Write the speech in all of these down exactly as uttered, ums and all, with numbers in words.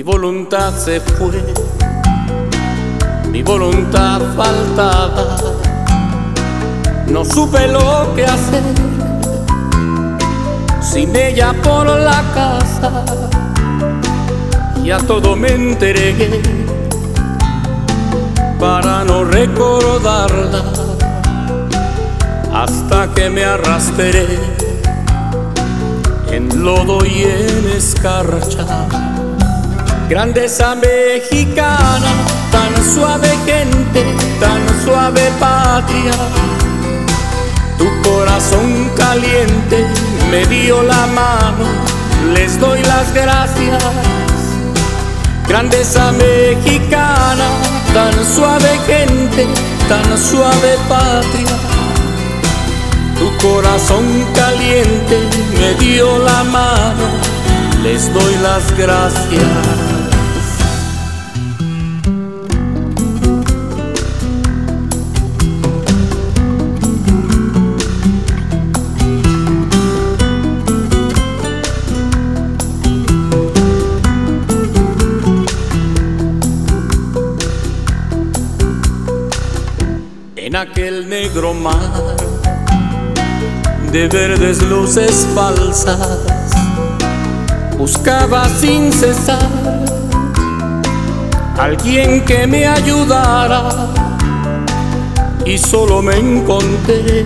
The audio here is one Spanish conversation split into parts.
Mi voluntad se fue, mi voluntad faltaba. No supe lo que hacer, sin ella por la casa, y a todo me entregué para no recordarla, hasta que me arrastré en lodo y en escarcha. Grandeza mexicana, tan suave gente, tan suave patria. Tu corazón caliente me dio la mano, les doy las gracias. Grandeza mexicana, tan suave gente, tan suave patria. Tu corazón caliente me dio la mano, les doy las gracias. En aquel negro mar de verdes luces falsas, buscaba sin cesar alguien que me ayudara, y solo me encontré,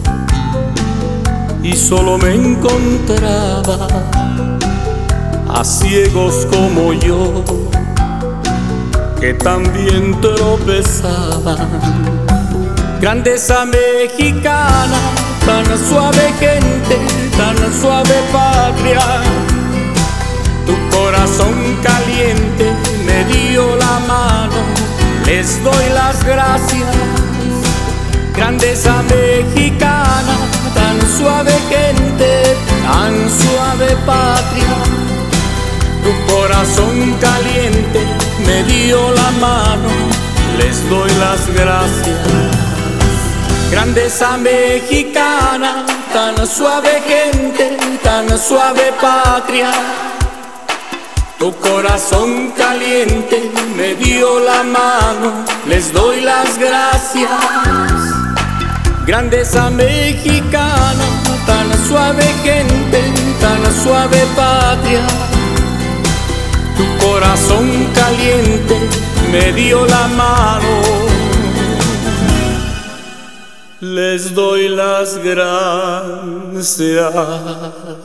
y solo me encontraba a ciegos como yo, que también tropezaban. Grandeza mexicana, tan suave gente, tan suave patria. Tu corazón caliente me dio la mano, les doy las gracias. Grandeza mexicana, tan suave gente, tan suave patria. Tu corazón caliente me dio la mano, les doy las gracias. Grandeza mexicana, tan suave gente, tan suave patria. Tu corazón caliente me dio la mano, les doy las gracias. Grandeza mexicana, tan suave gente, tan suave patria. Tu corazón caliente me dio la mano, les doy las gracias.